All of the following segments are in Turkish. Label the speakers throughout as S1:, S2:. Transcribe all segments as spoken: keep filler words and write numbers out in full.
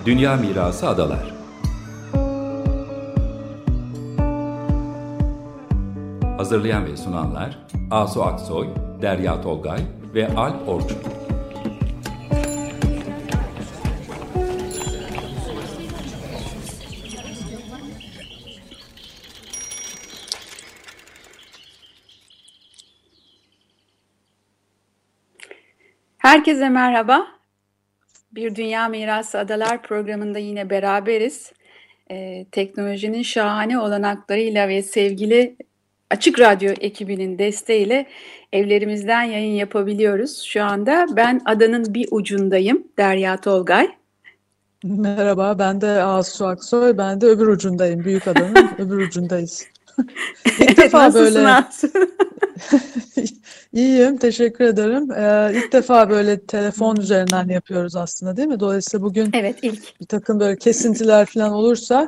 S1: Dünya Mirası Adalar. Hazırlayan ve sunanlar Asu Aksoy, Derya Tolgay ve Alp Orçun.
S2: Herkese merhaba. Bir Dünya Mirası Adalar programında yine beraberiz. Ee, teknolojinin şahane olanaklarıyla ve sevgili Açık Radyo ekibinin desteğiyle evlerimizden yayın yapabiliyoruz. Şu anda ben adanın bir ucundayım, Derya Tolgay.
S3: Merhaba, ben de Asu Aksoy, ben de öbür ucundayım, Büyükada'nın öbür ucundayız. İlk
S2: Evet,
S3: defa
S2: nasılsın
S3: böyle
S2: Asu?
S3: iyiyim, teşekkür ederim. Ee, ilk defa böyle telefon üzerinden yapıyoruz aslında, değil mi? Dolayısıyla bugün
S2: Evet, ilk.
S3: bir takım böyle kesintiler falan olursa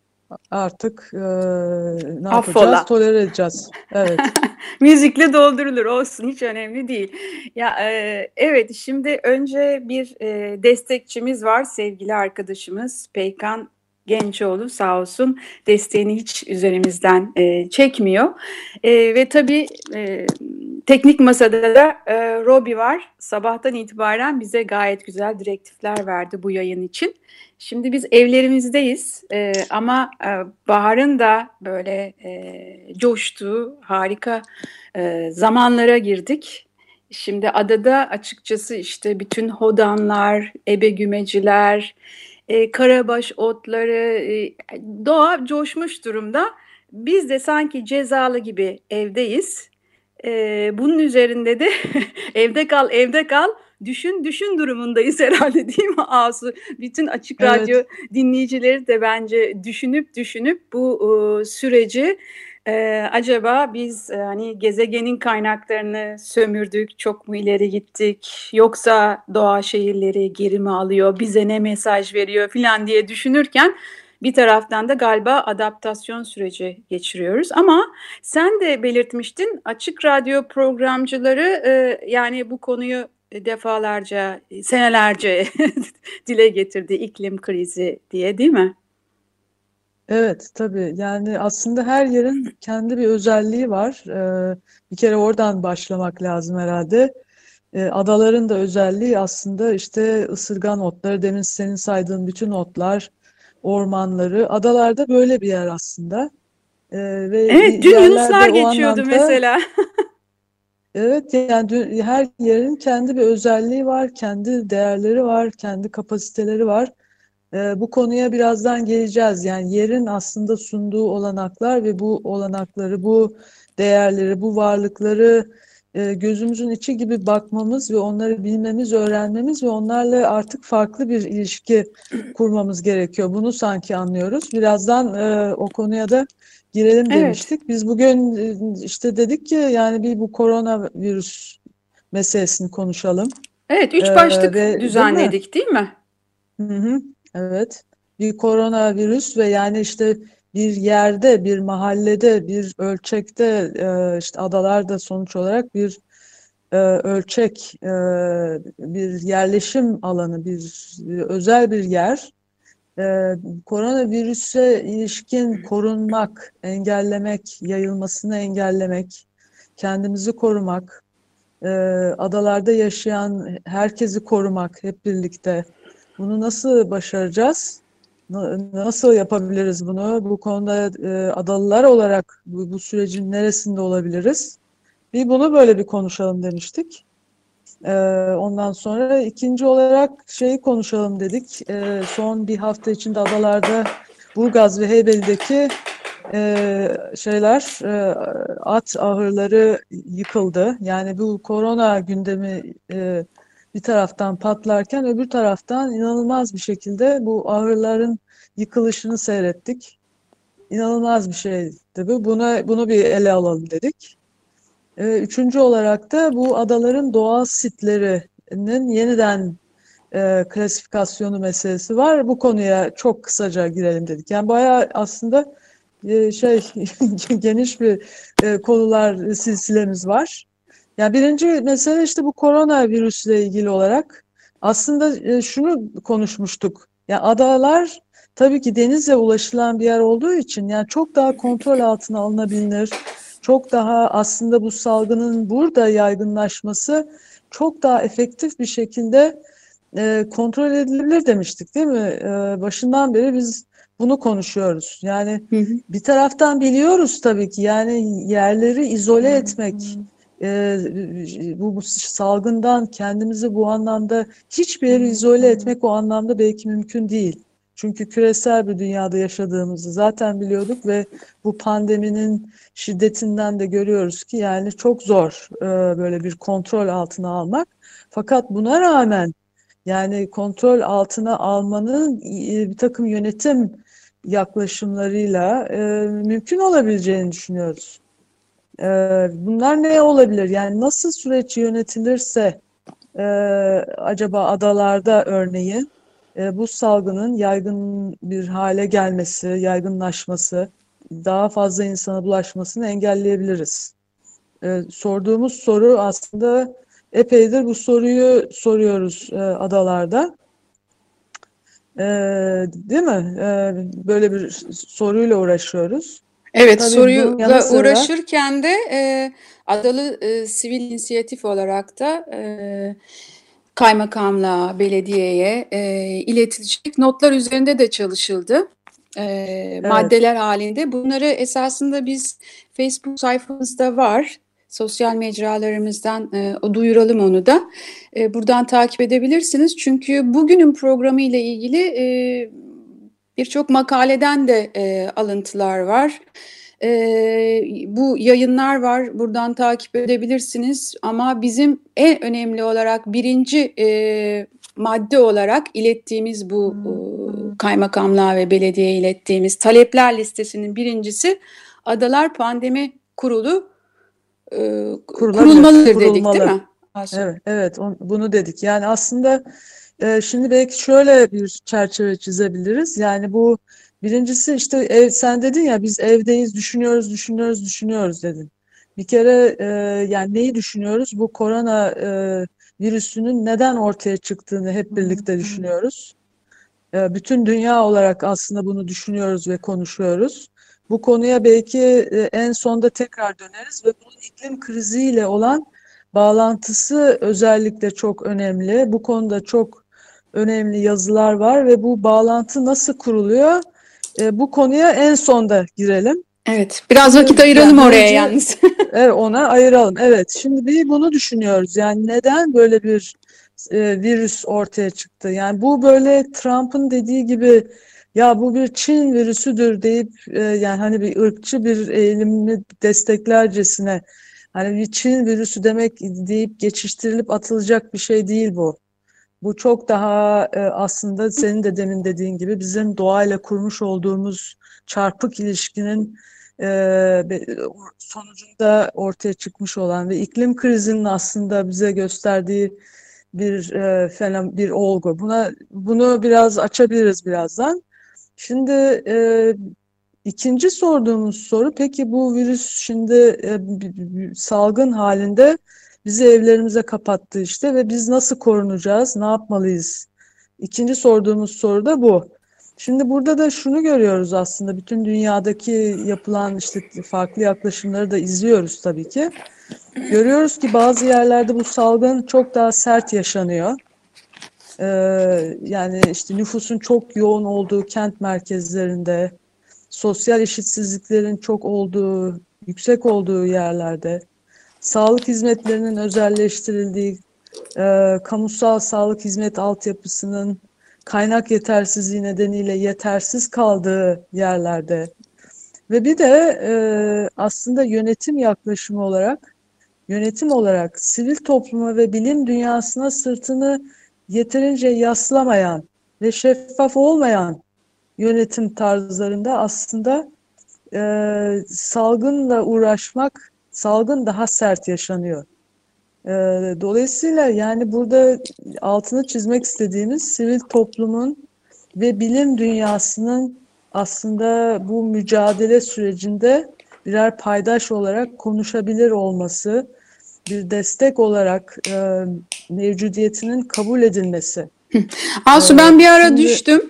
S3: artık e, ne yapacağız?
S2: Affola.
S3: Tolere edeceğiz. Evet.
S2: Müzikle doldurulur, olsun, hiç önemli değil. Ya e, evet, şimdi önce bir e, destekçimiz var, sevgili arkadaşımız Peykan Gençoğlu, sağ olsun, desteğini hiç üzerimizden e, çekmiyor. E, ve tabii e, teknik masada da e, Robi var. Sabahtan itibaren bize gayet güzel direktifler verdi bu yayın için. Şimdi biz evlerimizdeyiz e, ama e, baharın da böyle e, coştuğu harika e, zamanlara girdik. Şimdi adada açıkçası işte bütün hodanlar, ebegümeciler, e, karabaş otları, e, doğa coşmuş durumda. Biz de sanki cezalı gibi evdeyiz. E, bunun üzerinde de evde kal, evde kal. Düşün düşün durumundayız herhalde, değil mi Asu? Bütün Açık Radyo
S3: Evet.
S2: dinleyicileri de bence düşünüp düşünüp bu e, süreci e, acaba biz e, hani gezegenin kaynaklarını sömürdük, çok mu ileri gittik, yoksa doğa şehirleri geri mi alıyor, bize ne mesaj veriyor filan diye düşünürken bir taraftan da galiba adaptasyon süreci geçiriyoruz. Ama sen de belirtmiştin, Açık Radyo programcıları e, yani bu konuyu defalarca, senelerce dile getirdi, iklim krizi diye, değil mi?
S3: Evet, tabii. Yani aslında her yerin kendi bir özelliği var. Ee, bir kere oradan başlamak lazım herhalde. Ee, adaların da özelliği aslında işte ısırgan otları, demin senin saydığın bütün otlar, ormanları. Adalarda böyle bir yer aslında. Ee, ve
S2: Evet, dün Yunuslar
S3: yerlerde o
S2: geçiyordu
S3: anlamda,
S2: mesela.
S3: evet, yani dü- her yerin kendi bir özelliği var, kendi değerleri var, kendi kapasiteleri var. Ee, bu konuya birazdan geleceğiz. Yani yerin aslında sunduğu olanaklar ve bu olanakları, bu değerleri, bu varlıkları e, gözümüzün içi gibi bakmamız ve onları bilmemiz, öğrenmemiz ve onlarla artık farklı bir ilişki kurmamız gerekiyor. Bunu sanki anlıyoruz. Birazdan e, o konuya da girelim
S2: Evet.
S3: demiştik. Biz bugün e, işte dedik ki yani bir bu koronavirüs meselesini konuşalım.
S2: Evet,
S3: Ee,
S2: üç başlık
S3: ve değil mi?
S2: düzenledik, değil mi?
S3: Hı hı, evet. Bir koronavirüs ve yani işte bir yerde, bir mahallede, bir ölçekte, e, işte adalarda sonuç olarak bir e, ölçek, e, bir yerleşim alanı, bir, bir özel bir yer. E, Koronavirüse ilişkin korunmak, engellemek, yayılmasını engellemek, kendimizi korumak, e, adalarda yaşayan herkesi korumak hep birlikte. Bunu nasıl başaracağız? Na- Nasıl yapabiliriz bunu? Bu konuda e, adalılar olarak bu, bu sürecin neresinde olabiliriz? Bir bunu böyle bir konuşalım demiştik. E, ondan sonra ikinci olarak şeyi konuşalım dedik. E, son bir hafta içinde adalarda Burgaz ve Heybeli'deki e, şeyler, e, at ahırları yıkıldı. Yani bu korona gündemi e, bir taraftan patlarken öbür taraftan inanılmaz bir şekilde bu ahırların yıkılışını seyrettik. İnanılmaz bir şeydi bu. Buna, bunu bir ele alalım dedik. E, üçüncü olarak da bu adaların doğal sitlerinin yeniden e, klasifikasyonu meselesi var. Bu konuya çok kısaca girelim dedik. Yani bayağı aslında e, şey geniş bir e, konular silsilemiz var. Yani birinci mesele işte bu koronavirüsle ilgili olarak aslında e, şunu konuşmuştuk. Ya adalar tabii ki denizle ulaşılan bir yer olduğu için yani çok daha kontrol altına alınabilir. Çok daha aslında bu salgının burada yaygınlaşması çok daha efektif bir şekilde e, kontrol edilebilir demiştik, değil mi? E, başından beri biz bunu konuşuyoruz. Yani
S2: Hı hı.
S3: bir taraftan biliyoruz tabii ki yani yerleri izole etmek, e, bu, bu salgından kendimizi bu anlamda hiçbir yeri izole etmek o anlamda belki mümkün değil. Çünkü küresel bir dünyada yaşadığımızı zaten biliyorduk ve bu pandeminin şiddetinden de görüyoruz ki yani çok zor e, böyle bir kontrol altına almak. Fakat buna rağmen yani kontrol altına almanın e, bir takım yönetim yaklaşımlarıyla e, mümkün olabileceğini düşünüyoruz. E, bunlar ne olabilir? Yani nasıl süreç yönetilirse e, acaba adalarda örneğin e, bu salgının yaygın bir hale gelmesi, yaygınlaşması, daha fazla insana bulaşmasını engelleyebiliriz. E, sorduğumuz soru aslında epeydir bu soruyu soruyoruz e, adalarda. E, değil mi? E, böyle bir soruyla uğraşıyoruz.
S2: Evet,
S3: Tabii bunun yanı
S2: soruyla
S3: sıra
S2: uğraşırken de e, Adalı e, Sivil İnisiyatif olarak da e, kaymakamlığa, belediyeye e, iletilecek notlar üzerinde de çalışıldı. E,
S3: evet,
S2: maddeler halinde. Bunları esasında biz Facebook sayfamızda var. Sosyal mecralarımızdan e, o duyuralım onu da. E, buradan takip edebilirsiniz. Çünkü bugünün programı ile ilgili e, birçok makaleden de e, alıntılar var. E, bu yayınlar var. Buradan takip edebilirsiniz. Ama bizim en önemli olarak birinci e, madde olarak ilettiğimiz bu e, kaymakamlığa ve belediyeye ilettiğimiz talepler listesinin birincisi Adalar Pandemi Kurulu e,
S3: kurulabilir,
S2: kurulmalıdır dedik, değil
S3: kurulmalı.
S2: mi? Asu?
S3: Evet, evet, on- bunu dedik. Yani aslında e, şimdi belki şöyle bir çerçeve çizebiliriz. Yani bu birincisi işte ev, sen dedin ya biz evdeyiz, düşünüyoruz, düşünüyoruz, düşünüyoruz dedin. Bir kere e, yani neyi düşünüyoruz? Bu korona e, virüsünün neden ortaya çıktığını hep birlikte düşünüyoruz. E, bütün dünya olarak aslında bunu düşünüyoruz ve konuşuyoruz. Bu konuya belki e, en sonda tekrar döneriz ve bunun iklim kriziyle olan bağlantısı özellikle çok önemli. Bu konuda çok önemli yazılar var ve bu bağlantı nasıl kuruluyor? E, bu konuya en sonda girelim.
S2: Evet, biraz
S3: Şimdi
S2: vakit ayıralım
S3: yani
S2: oraya
S3: birinci
S2: yalnız.
S3: evet, ona ayıralım. Evet, şimdi bir bunu düşünüyoruz. Yani neden böyle bir e, virüs ortaya çıktı? Yani bu böyle Trump'ın dediği gibi ya bu bir Çin virüsüdür deyip e, yani hani bir ırkçı bir eğilimi desteklercesine hani bir Çin virüsü demek deyip geçiştirilip atılacak bir şey değil bu. Bu çok daha e, aslında senin de demin dediğin gibi bizim doğayla kurmuş olduğumuz çarpık ilişkinin e, sonucunda ortaya çıkmış olan ve iklim krizinin aslında bize gösterdiği bir e, fenomen, bir olgu. Buna bunu biraz açabiliriz birazdan. Şimdi e, ikinci sorduğumuz soru, peki bu virüs şimdi e, salgın halinde bizi evlerimize kapattı işte ve biz nasıl korunacağız, ne yapmalıyız? İkinci sorduğumuz soru da bu. Şimdi burada da şunu görüyoruz aslında bütün dünyadaki yapılan işte farklı yaklaşımları da izliyoruz tabii ki. Görüyoruz ki bazı yerlerde bu salgın çok daha sert yaşanıyor. Ee, yani işte nüfusun çok yoğun olduğu kent merkezlerinde, sosyal eşitsizliklerin çok olduğu, yüksek olduğu yerlerde, sağlık hizmetlerinin özelleştirildiği, e, kamusal sağlık hizmet altyapısının kaynak yetersizliği nedeniyle yetersiz kaldığı yerlerde ve bir de e, aslında yönetim yaklaşımı olarak, yönetim olarak sivil topluma ve bilim dünyasına sırtını yeterince yaslamayan ve şeffaf olmayan yönetim tarzlarında aslında e, salgınla uğraşmak, salgın daha sert yaşanıyor. E, dolayısıyla yani burada altını çizmek istediğimiz sivil toplumun ve bilim dünyasının aslında bu mücadele sürecinde birer paydaş olarak konuşabilir olması, bir destek olarak e, mevcudiyetinin kabul edilmesi.
S2: Asu,
S3: E,
S2: ben bir ara
S3: şimdi
S2: düştüm.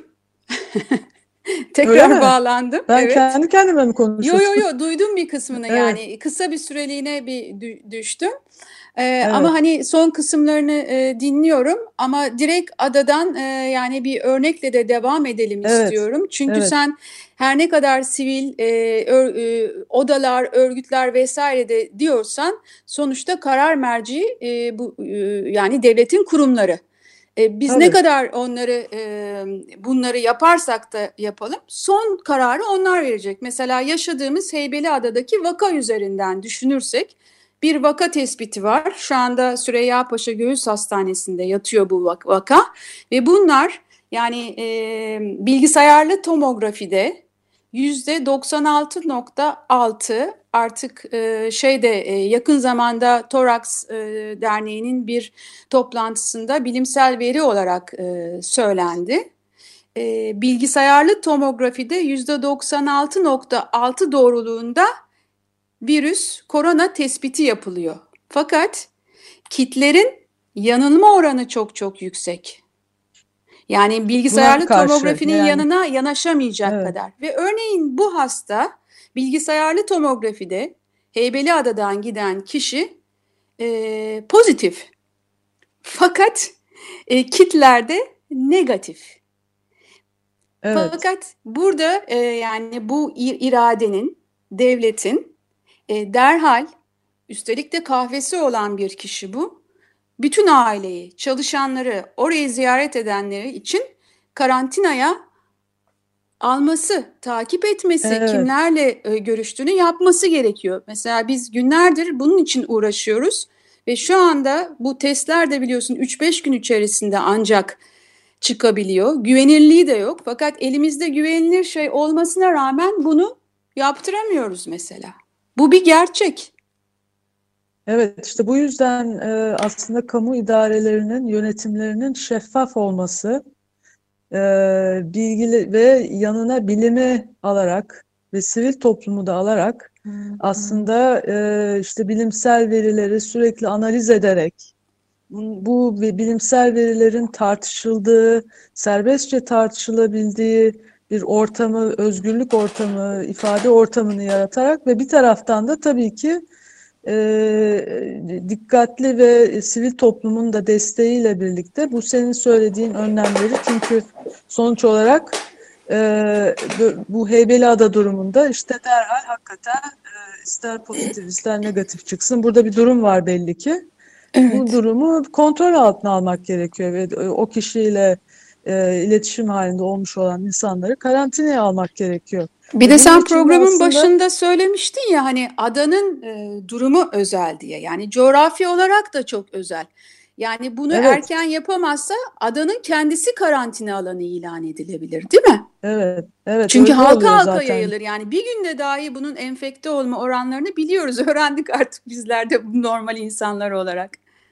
S2: Tekrar bağlandım.
S3: Ben
S2: evet.
S3: kendi kendime mi
S2: Yo
S3: konuşuyorum?
S2: yo yo duydum bir kısmını
S3: Evet.
S2: yani kısa bir süreliğine bir düştüm. Ee,
S3: Evet.
S2: Ama hani son kısımlarını e, dinliyorum ama direkt adadan e, yani bir örnekle de devam edelim
S3: Evet.
S2: istiyorum. Çünkü
S3: Evet.
S2: sen her ne kadar sivil e, ör, e, odalar, örgütler vesaire de diyorsan sonuçta karar merci e, bu e, yani devletin kurumları. E, biz
S3: Tabii.
S2: ne kadar onları e, bunları yaparsak da yapalım son kararı onlar verecek. Mesela yaşadığımız Heybeliada'daki vaka üzerinden düşünürsek bir vaka tespiti var. Şu anda Süreyya Paşa Göğüs Hastanesi'nde yatıyor bu vaka ve bunlar yani e, bilgisayarlı tomografide yüzde doksan altı nokta altı artık e, şeyde e, yakın zamanda Toraks e, Derneği'nin bir toplantısında bilimsel veri olarak e, söylendi. E, bilgisayarlı tomografide yüzde doksan altı nokta altı doğruluğunda virüs, korona tespiti yapılıyor. Fakat kitlerin yanılma oranı çok çok yüksek. Yani bilgisayarlı
S3: karşı,
S2: tomografinin
S3: yani,
S2: yanına yanaşamayacak
S3: evet.
S2: kadar. Ve örneğin bu hasta bilgisayarlı tomografide Heybeliada'dan giden kişi e, pozitif. Fakat e, kitlerde negatif.
S3: Evet.
S2: Fakat burada e, yani bu iradenin, devletin e, derhal, üstelik de kahvesi olan bir kişi bu, bütün aileyi, çalışanları, orayı ziyaret edenleri için karantinaya alması, takip etmesi,
S3: Evet.
S2: kimlerle e, görüştüğünü yapması gerekiyor. Mesela biz günlerdir bunun için uğraşıyoruz ve şu anda bu testler de biliyorsun üç beş gün içerisinde ancak çıkabiliyor. Güvenirliği de yok. Fakat elimizde güvenilir şey olmasına rağmen bunu yaptıramıyoruz mesela. Bu bir gerçek.
S3: Evet, işte bu yüzden e, aslında kamu idarelerinin, yönetimlerinin şeffaf olması, e, bilgili ve yanına bilimi alarak ve sivil toplumu da alarak aslında e, işte bilimsel verileri sürekli analiz ederek bu, bu bilimsel verilerin tartışıldığı, serbestçe tartışılabildiği bir ortamı, özgürlük ortamı, ifade ortamını yaratarak ve bir taraftan da tabii ki e, dikkatli ve sivil toplumun da desteğiyle birlikte bu senin söylediğin önlemleri, çünkü sonuç olarak e, bu Heybeliada durumunda işte derhal hakikaten e, ister pozitif ister negatif çıksın. Burada bir durum var belli ki.
S2: Evet.
S3: Bu durumu kontrol altına almak gerekiyor ve o kişiyle e, iletişim halinde olmuş olan insanları karantinaya almak gerekiyor.
S2: Bir
S3: ve
S2: de sen
S3: için
S2: programın
S3: aslında,
S2: başında söylemiştin ya hani adanın e, durumu özel diye. Yani coğrafi olarak da çok özel. Yani bunu
S3: evet.
S2: erken yapamazsa adanın kendisi karantina alanı ilan edilebilir, değil mi?
S3: Evet, evet.
S2: Çünkü
S3: öyle
S2: halka
S3: oluyor
S2: halka
S3: zaten.
S2: yayılır. Yani bir günde dahi bunun enfekte olma oranlarını biliyoruz. Öğrendik artık bizler de normal insanlar olarak.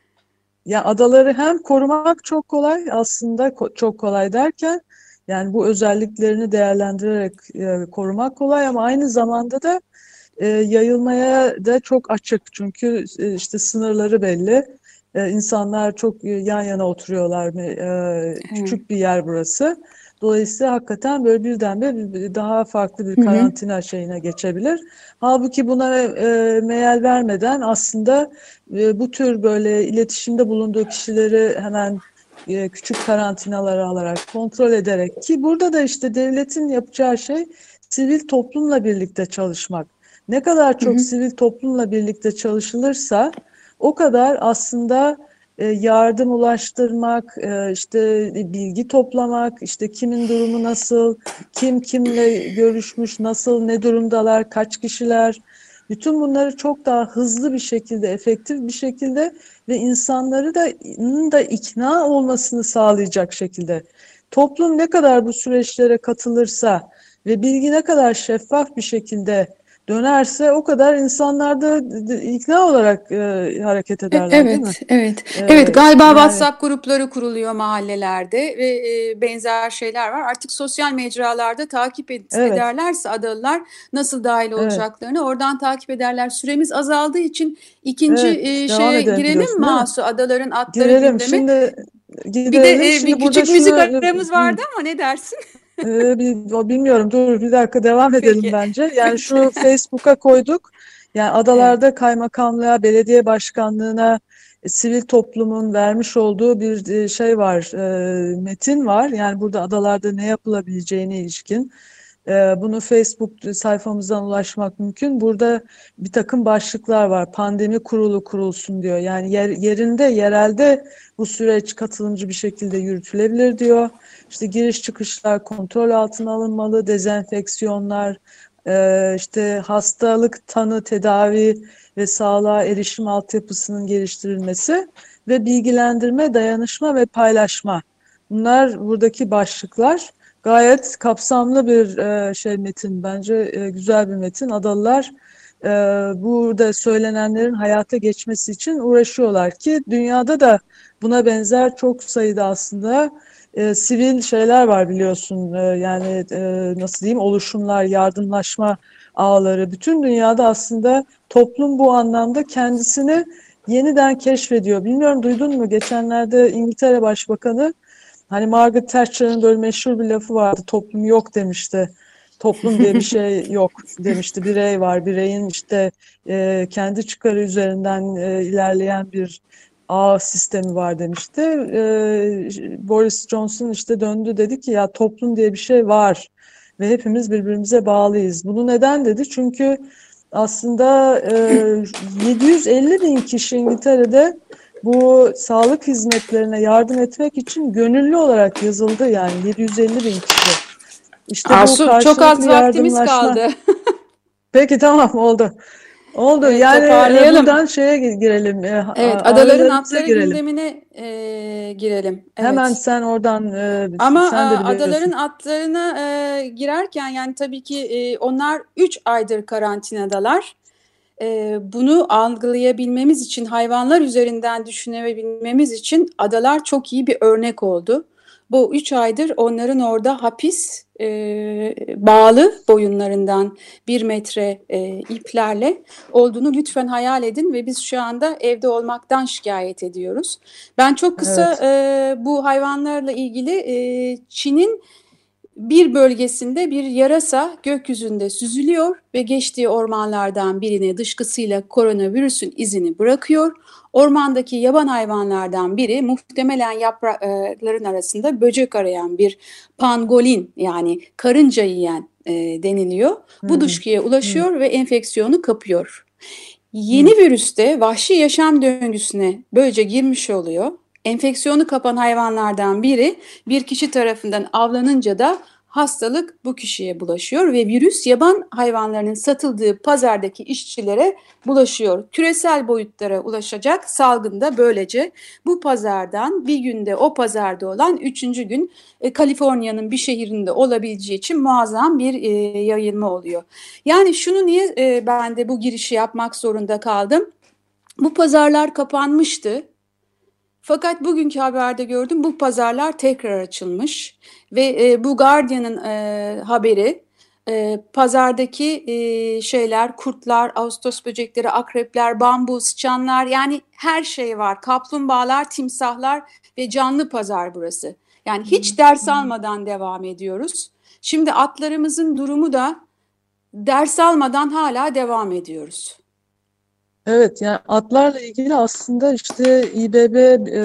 S3: Ya adaları hem korumak çok kolay, aslında ko- çok kolay derken yani bu özelliklerini değerlendirerek e, korumak kolay, ama aynı zamanda da e, yayılmaya da çok açık. Çünkü e, işte sınırları belli. E, insanlar çok e, yan yana oturuyorlar. E, küçük bir yer burası. Dolayısıyla hakikaten böyle birdenbire daha farklı bir karantina şeyine geçebilir. Halbuki buna e, meal vermeden aslında e, bu tür böyle iletişimde bulunduğu kişileri hemen e, küçük karantinalara alarak, kontrol ederek, ki burada da işte devletin yapacağı şey sivil toplumla birlikte çalışmak. Ne kadar çok hı hı. sivil toplumla birlikte çalışılırsa o kadar aslında e, yardım ulaştırmak, e, işte bilgi toplamak, işte kimin durumu nasıl, kim kimle görüşmüş, nasıl, ne durumdalar, kaç kişiler, bütün bunları çok daha hızlı bir şekilde, efektif bir şekilde ve insanları da, da ikna olmasını sağlayacak şekilde. Toplum ne kadar bu süreçlere katılırsa ve bilgi ne kadar şeffaf bir şekilde dönerse o kadar insanlar da ikna olarak e, hareket ederler,
S2: evet,
S3: değil mi?
S2: Evet,
S3: Ee,
S2: evet. Galiba
S3: yani,
S2: WhatsApp grupları kuruluyor mahallelerde ve e, benzer şeyler var. Artık sosyal mecralarda takip et,
S3: evet.
S2: ederlerse adalılar nasıl dahil olacaklarını
S3: evet.
S2: oradan takip ederler. Süremiz azaldığı için ikinci
S3: evet,
S2: e,
S3: şeye
S2: girelim
S3: diyorsun,
S2: Masu, adaların atları
S3: girelim.
S2: gündemi.
S3: Şimdi
S2: Bir de
S3: gidelim.
S2: e,
S3: Şimdi
S2: bir
S3: burada
S2: küçük müzik
S3: şunu,
S2: aramız vardı ama ne dersin?
S3: Ee, bir, o bilmiyorum. Dur bir dakika devam edelim
S2: Peki.
S3: bence. Yani
S2: Peki.
S3: şu Facebook'a koyduk. Yani
S2: Evet.
S3: adalarda kaymakamlığa, belediye başkanlığına, e, sivil toplumun vermiş olduğu bir e, şey var, e, metin var. Yani burada adalarda ne yapılabileceğine ilişkin. E, bunu Facebook sayfamızdan ulaşmak mümkün. Burada bir takım başlıklar var. Pandemi kurulu kurulsun diyor. Yani yer, yerinde, yerelde bu süreç katılımcı bir şekilde yürütülebilir diyor. İşte giriş çıkışlar kontrol altına alınmalı, dezenfeksiyonlar, e, işte hastalık tanı, tedavi ve sağlığa erişim altyapısının geliştirilmesi ve bilgilendirme, dayanışma ve paylaşma. Bunlar buradaki başlıklar. Gayet kapsamlı bir e, şey metin, bence e, güzel bir metin. Adalılar e, burada söylenenlerin hayata geçmesi için uğraşıyorlar ki dünyada da buna benzer çok sayıda aslında e, sivil şeyler var biliyorsun. E, yani e, nasıl diyeyim, oluşumlar, yardımlaşma ağları. Bütün dünyada aslında toplum bu anlamda kendisini yeniden keşfediyor. Bilmiyorum, duydun mu? Geçenlerde İngiltere Başbakanı, hani Margaret Thatcher'ın böyle meşhur bir lafı vardı. Toplum yok demişti. Toplum diye bir şey yok demişti. Birey var. Bireyin işte e, kendi çıkarı üzerinden e, ilerleyen bir ağ sistemi var demişti. E, Boris Johnson işte döndü, dedi ki ya toplum diye bir şey var ve hepimiz birbirimize bağlıyız. Bunu neden dedi? Çünkü aslında e, yedi yüz elli bin kişi İngiltere'de bu sağlık hizmetlerine yardım etmek için gönüllü olarak yazıldı, yani yedi yüz elli bin kişi. İşte bu
S2: Asu, çok
S3: karşılıklı
S2: az vaktimiz
S3: yardımlaşma.
S2: kaldı.
S3: Peki tamam, oldu. Oldu.
S2: Evet,
S3: Yani e,
S2: toparlayalım.
S3: buradan şeye girelim. E,
S2: Evet,
S3: a-
S2: adaların
S3: ağrılarımıza
S2: atları
S3: girelim.
S2: gündemine e, girelim.
S3: Hemen
S2: Evet.
S3: sen oradan e,
S2: Ama e,
S3: sen de
S2: adaların
S3: biliyorsun.
S2: atlarına e, girerken yani tabii ki e, onlar üç aydır karantinadalar. E, bunu algılayabilmemiz için, hayvanlar üzerinden düşünebilmemiz için adalar çok iyi bir örnek oldu. Bu üç aydır onların orada hapis, e, bağlı boyunlarından bir metre e, iplerle olduğunu lütfen hayal edin ve biz şu anda evde olmaktan şikayet ediyoruz. Ben çok kısa
S3: Evet.
S2: e, bu hayvanlarla ilgili e, Çin'in bir bölgesinde bir yarasa gökyüzünde süzülüyor ve geçtiği ormanlardan birine dışkısıyla koronavirüsün izini bırakıyor. Ormandaki yaban hayvanlardan biri, muhtemelen yaprakların arasında böcek arayan bir pangolin, yani karınca yiyen e, deniliyor. Bu
S3: Hı,
S2: dışkıya
S3: hı,
S2: ulaşıyor ve enfeksiyonu kapıyor. Yeni
S3: hı.
S2: virüs de vahşi yaşam döngüsüne böylece girmiş oluyor. Enfeksiyonu kapan hayvanlardan biri bir kişi tarafından avlanınca da hastalık bu kişiye bulaşıyor ve virüs yaban hayvanlarının satıldığı pazardaki işçilere bulaşıyor. Küresel boyutlara ulaşacak salgın da böylece bu pazardan bir günde o pazarda olan üçüncü gün e, Kaliforniya'nın bir şehrinde olabileceği için muazzam bir e, yayılma oluyor. Yani şunu niye e, ben de bu girişi yapmak zorunda kaldım? Bu pazarlar kapanmıştı. Fakat bugünkü haberde gördüm, bu pazarlar tekrar açılmış ve e, bu Guardian'ın e, haberi, e, pazardaki e, şeyler, kurtlar, ağustos böcekleri, akrepler, bambu, sıçanlar, yani her şey var. Kaplumbağalar, timsahlar ve canlı pazar burası. Yani hiç ders almadan devam ediyoruz. Şimdi atlarımızın durumu da, ders almadan hala devam ediyoruz.
S3: Evet, yani atlarla ilgili aslında işte İBB e,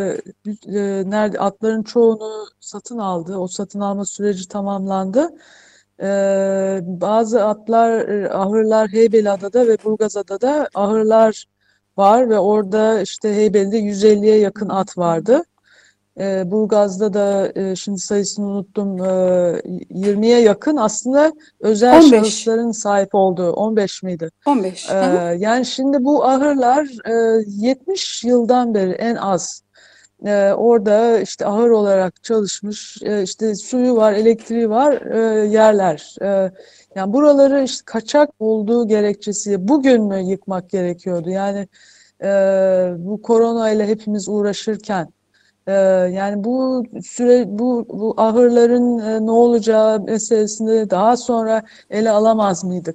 S3: e, nerede atların çoğunu satın aldı. O satın alma süreci tamamlandı. E, bazı atlar, e, ahırlar Heybeliada'da ve Burgazada'da ahırlar var ve orada işte Heybeli'de yüz elliye yakın at vardı. E, Burgaz'da da e, şimdi sayısını unuttum, e, yirmiye yakın aslında özel
S2: on beş.
S3: şahısların sahip olduğu. on beş miydi?
S2: on
S3: Ee,
S2: beş. Hı hı.
S3: yani şimdi bu ahırlar e, yetmiş yıldan beri en az e, orada işte ahır olarak çalışmış, e, işte suyu var, elektriği var e, yerler. E, yani buraları işte kaçak olduğu gerekçesiyle bugün mü yıkmak gerekiyordu? Yani e, bu korona ile hepimiz uğraşırken e, yani bu süre bu bu ahırların e, ne olacağı meselesini daha sonra ele alamaz mıydık?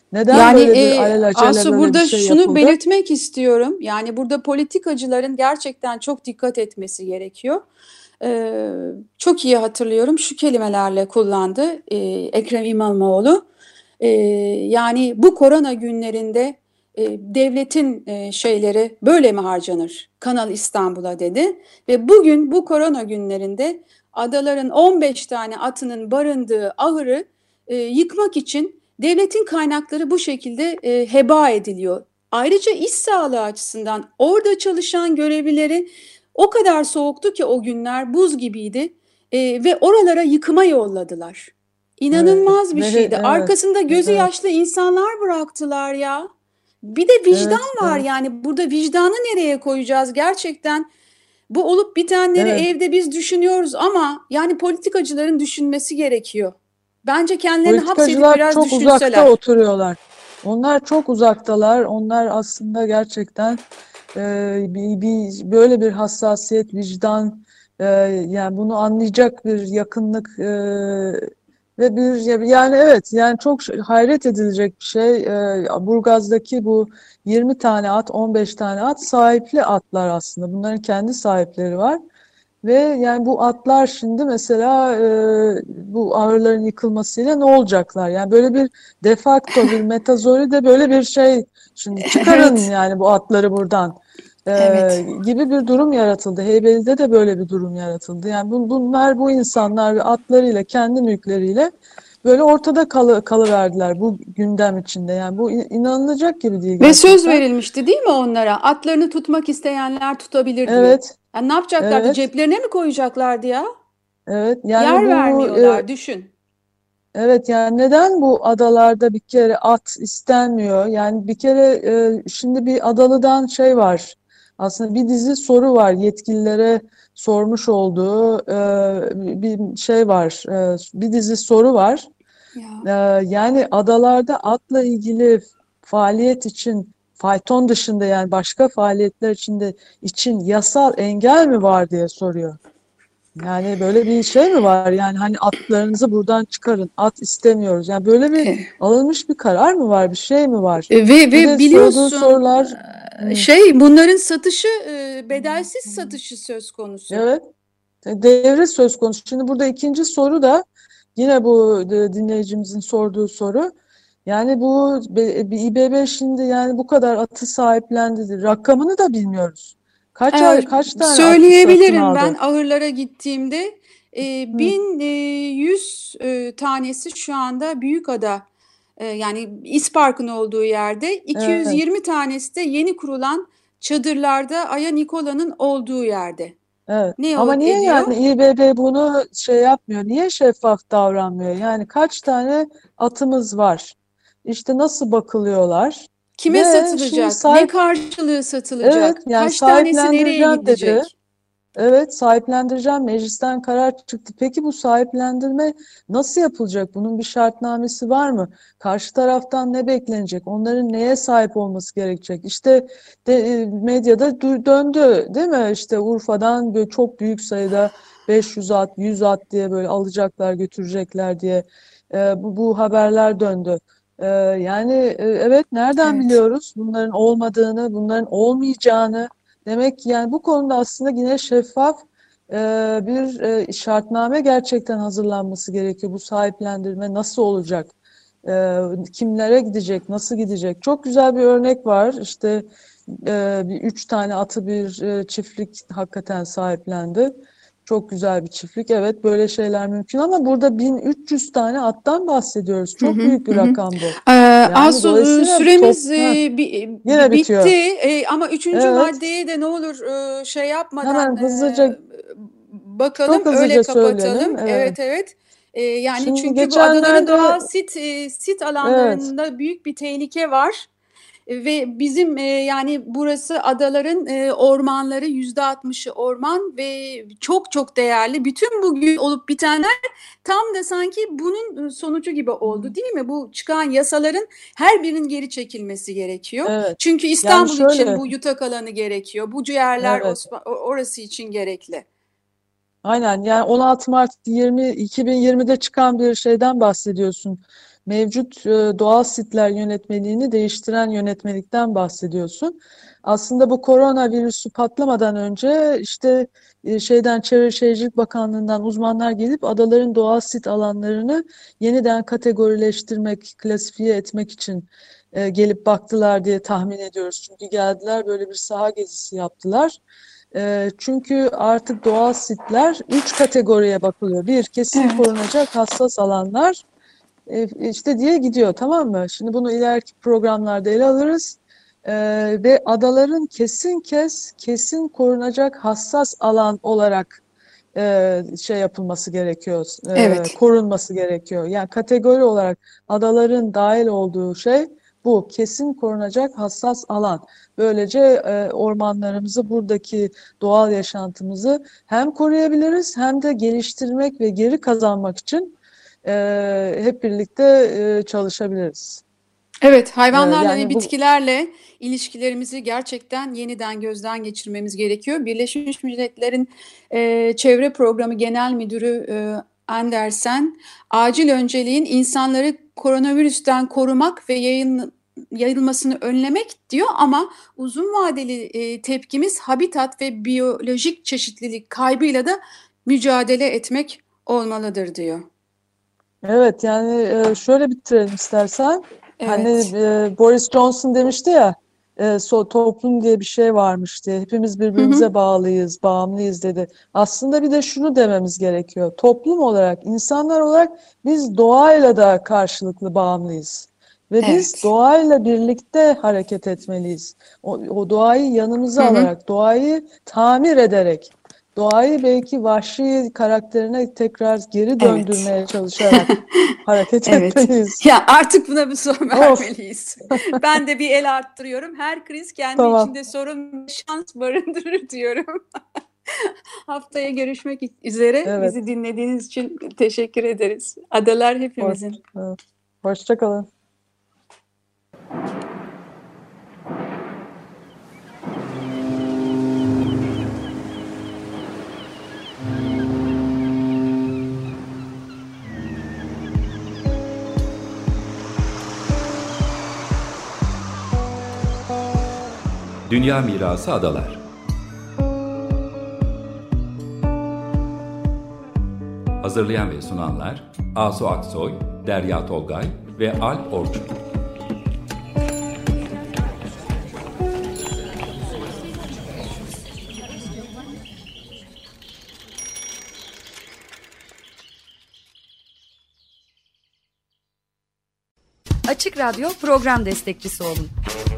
S3: Neden
S2: Yani
S3: böyle bir
S2: e,
S3: alelacele
S2: Asu
S3: böyle bir
S2: burada
S3: şey
S2: şunu
S3: yapıldı?
S2: belirtmek istiyorum. Yani burada politikacıların gerçekten çok dikkat etmesi gerekiyor. Ee, Çok iyi hatırlıyorum şu kelimelerle kullandı e, Ekrem İmamoğlu. Ee, Yani bu korona günlerinde e, devletin e, şeyleri böyle mi harcanır? Kanal İstanbul'a dedi. Ve bugün bu korona günlerinde adaların on beş tane atının barındığı ahırı e, yıkmak için devletin kaynakları bu şekilde e, heba ediliyor. Ayrıca iş sağlığı açısından orada çalışan görevlileri o kadar soğuktu ki o günler buz gibiydi e, ve oralara yıkıma yolladılar.
S3: Evet
S2: İnanılmaz bir
S3: ve
S2: şeydi.
S3: evet,
S2: Arkasında gözü
S3: evet,
S2: yaşlı insanlar bıraktılar ya. Bir de
S3: evet,
S2: vicdan var
S3: evet,
S2: yani burada vicdanı nereye koyacağız gerçekten? Bu olup bitenleri
S3: evet.
S2: evde biz düşünüyoruz ama yani politikacıların düşünmesi gerekiyor. Bence kendilerini hapsedip
S3: Politikacılar
S2: biraz
S3: çok uzakta
S2: düşünseler.
S3: oturuyorlar. Onlar çok uzaktalar. Onlar aslında gerçekten e, bir, bir böyle bir hassasiyet, vicdan, e, yani bunu anlayacak bir yakınlık e, ve bir yani evet yani çok şey- hayret edilecek bir şey. E, Burgaz'daki bu yirmi tane at, on beş tane at sahipli atlar aslında. Bunların kendi sahipleri var. Ve yani bu atlar şimdi mesela e, bu ahırların yıkılmasıyla ne olacaklar? Yani böyle bir defakto bir metazori de böyle bir şey, şimdi çıkarın
S2: Evet,
S3: yani bu atları buradan e,
S2: evet.
S3: gibi bir durum yaratıldı. Heybeli'de de böyle bir durum yaratıldı. Yani bun- bunlar bu insanlar ve atlarıyla kendi mülkleriyle böyle ortada kalı, kalıverdiler bu gündem içinde. Yani bu in- inanılacak gibi değil
S2: Ve söz
S3: gerçekten.
S2: verilmişti değil mi onlara? Atlarını tutmak isteyenler tutabilir diye.
S3: Evet,
S2: Yani ne yapacaklardı?
S3: evet,
S2: Ceplerine mi koyacaklardı ya?
S3: evet. Yani
S2: Yer
S3: bu e,
S2: vermiyorlar, düşün.
S3: evet, yani neden bu adalarda bir kere at istenmiyor? Yani bir kere e, şimdi bir adalıdan şey var. Aslında bir dizi soru var yetkililere sormuş olduğu e, bir şey var. E, bir dizi soru var.
S2: Ya.
S3: E, Yani adalarda atla ilgili faaliyet için fayton dışında yani başka faaliyetler içinde için yasal engel mi var diye soruyor. Yani böyle bir şey mi var? Yani hani atlarınızı buradan çıkarın. At istemiyoruz. Yani böyle bir
S2: E,
S3: alınmış bir karar mı var? Bir şey mi var?
S2: e, ve
S3: Bir de
S2: ve
S3: sorduğu
S2: biliyorsun
S3: sorular
S2: e,
S3: hmm,
S2: şey bunların satışı e, bedelsiz satışı söz konusu.
S3: evet, devre söz konusu. Şimdi burada ikinci soru da yine bu e, dinleyicimizin sorduğu soru. Yani bu be- bir İBB şimdi yani bu kadar atı sahiplendi. Rakamını da bilmiyoruz. Kaç ay,
S2: Ee,
S3: kaç tane atı satın
S2: Söyleyebilirim ben
S3: aldı?
S2: ahırlara gittiğimde e,
S3: Hı,
S2: bin yüz e, tanesi şu anda Büyükada e, yani İspark'ın olduğu yerde
S3: evet.
S2: iki yüz yirmi tanesi de yeni kurulan çadırlarda Aya Nikola'nın olduğu yerde.
S3: Evet.
S2: Ne o
S3: Ama niye
S2: ediyor?
S3: yani İBB bunu şey yapmıyor? Niye şeffaf davranmıyor? Yani kaç tane atımız var? İşte nasıl bakılıyorlar?
S2: Kime
S3: Ve şimdi
S2: satılacak? Ne
S3: sahip,
S2: karşılığı
S3: evet
S2: satılacak?
S3: yani
S2: Kaç tanesi nereye
S3: sahiplendireceğim dedi.
S2: gidecek?
S3: Evet, sahiplendireceğim. Meclisten karar çıktı. Peki bu sahiplendirme nasıl yapılacak? Bunun bir şartnamesi var mı? Karşı taraftan ne beklenecek? Onların neye sahip olması gerekecek? İşte de, e, medyada du- döndü, değil mi? İşte Urfa'dan böyle çok büyük sayıda beş yüz at, yüz at diye böyle alacaklar, götürecekler diye e, bu, bu haberler döndü. E, yani e, evet, nereden
S2: Evet.
S3: biliyoruz bunların olmadığını, bunların olmayacağını? Demek ki yani bu konuda aslında yine şeffaf e, bir e, şartname gerçekten hazırlanması gerekiyor. Bu sahiplendirme nasıl olacak? E, Kimlere gidecek? Nasıl gidecek? Çok güzel bir örnek var. İşte e, bir üç tane atı bir e, çiftlik hakikaten sahiplendi. Çok güzel bir çiftlik. Evet, böyle şeyler mümkün ama burada bin üç yüz tane attan bahsediyoruz.
S2: Hı
S3: Çok
S2: hı,
S3: büyük
S2: hı
S3: bir
S2: hı.
S3: rakam bu.
S2: Ee,
S3: Yani
S2: Asu e,
S3: dolayısıyla top
S2: süremiz
S3: Heh,
S2: e, bi-
S3: yine
S2: bi- bitti.
S3: bitiyor.
S2: E, ama üçüncü
S3: Evet.
S2: maddeye de ne olur e, şey yapmadan
S3: Hemen
S2: e,
S3: hızlıca,
S2: bakalım
S3: çok
S2: öyle
S3: hızlıca
S2: kapatalım.
S3: söyleyelim. Evet.
S2: Evet, evet. E, yani
S3: Şimdi
S2: çünkü bu adaların
S3: geçenlerde
S2: doğal sit e, sit
S3: evet,
S2: alanlarında büyük bir tehlike var. Ve bizim e, yani burası adaların e, ormanları yüzde altmışı orman ve çok çok değerli. Bütün bugün olup bitenler tam da sanki bunun sonucu gibi oldu değil mi? Bu çıkan yasaların her birinin geri çekilmesi gerekiyor.
S3: evet.
S2: Çünkü
S3: Yani
S2: İstanbul için
S3: şöyle,
S2: bu yatak alanı gerekiyor. Bu ciğerler
S3: evet.
S2: Osman- orası için gerekli.
S3: Aynen. Yani on altı Mart yirmi iki bin yirmide çıkan bir şeyden bahsediyorsun. mevcut e, doğal sitler yönetmeliğini değiştiren yönetmelikten bahsediyorsun. Aslında bu koronavirüsü patlamadan önce işte e, şeyden Çevre Şehircilik Bakanlığı'ndan uzmanlar gelip adaların doğal sit alanlarını yeniden kategorileştirmek, klasifiye etmek için e, gelip baktılar diye tahmin ediyoruz. Çünkü geldiler, böyle bir saha gezisi yaptılar. E, çünkü artık doğal sitler üç kategoriye bakılıyor. Bir, kesin
S2: Evet.
S3: korunacak hassas alanlar e, işte diye gidiyor, tamam mı? Şimdi bunu ileriki programlarda ele alırız. E, ve adaların kesin kes, kesin korunacak hassas alan olarak e, şey yapılması gerekiyor, e,
S2: Evet.
S3: korunması gerekiyor. Yani kategori olarak adaların dahil olduğu şey bu, kesin korunacak hassas alan. Böylece e, ormanlarımızı, buradaki doğal yaşantımızı hem koruyabiliriz hem de geliştirmek ve geri kazanmak için e, hep birlikte e, çalışabiliriz.
S2: Evet,
S3: E,
S2: hayvanlarla ve
S3: yani bu
S2: bitkilerle ilişkilerimizi gerçekten yeniden gözden geçirmemiz gerekiyor. Birleşmiş Milletler'in e, Çevre Programı Genel Müdürü e, Andersen, acil önceliğin insanları koronavirüsten korumak ve yayın, yayılmasını önlemek diyor, ama uzun vadeli e, tepkimiz habitat ve biyolojik çeşitlilik kaybıyla da mücadele etmek olmalıdır diyor.
S3: evet, yani e, şöyle bitirelim istersen. Hani
S2: Evet.
S3: e, Boris Johnson demişti ya, e, so, toplum diye bir şey varmış diye. Hepimiz
S2: Hı hı.
S3: birbirimize bağlıyız, bağımlıyız dedi. Aslında bir de şunu dememiz gerekiyor. Toplum olarak, insanlar olarak biz doğayla da karşılıklı bağımlıyız. Ve biz
S2: Evet.
S3: doğayla birlikte hareket etmeliyiz. O, o doğayı yanımıza
S2: Hı hı.
S3: alarak, doğayı tamir ederek, doğayı belki vahşi karakterine tekrar geri
S2: Evet.
S3: döndürmeye çalışarak hareket
S2: Evet.
S3: etmeliyiz.
S2: Ya artık buna bir son
S3: Of,
S2: vermeliyiz. Ben de bir el arttırıyorum. Her kriz kendi
S3: tamam,
S2: içinde sorun ve şans barındırır diyorum. Haftaya görüşmek üzere.
S3: evet.
S2: Bizi dinlediğiniz için teşekkür ederiz. Adalar
S3: Hoş,
S2: hepimizin.
S3: evet. Hoşça kalın.
S1: Dünya Mirası Adalar. Hazırlayan ve sunanlar Asu Aksoy, Derya Tolgay ve Alp Orçun.
S4: Açık Radyo program destekçisi olun.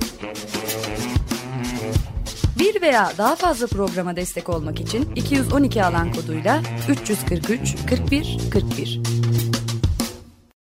S4: Bir veya daha fazla programa destek olmak için iki yüz on iki alan koduyla üç yüz kırk üç kırk bir kırk bir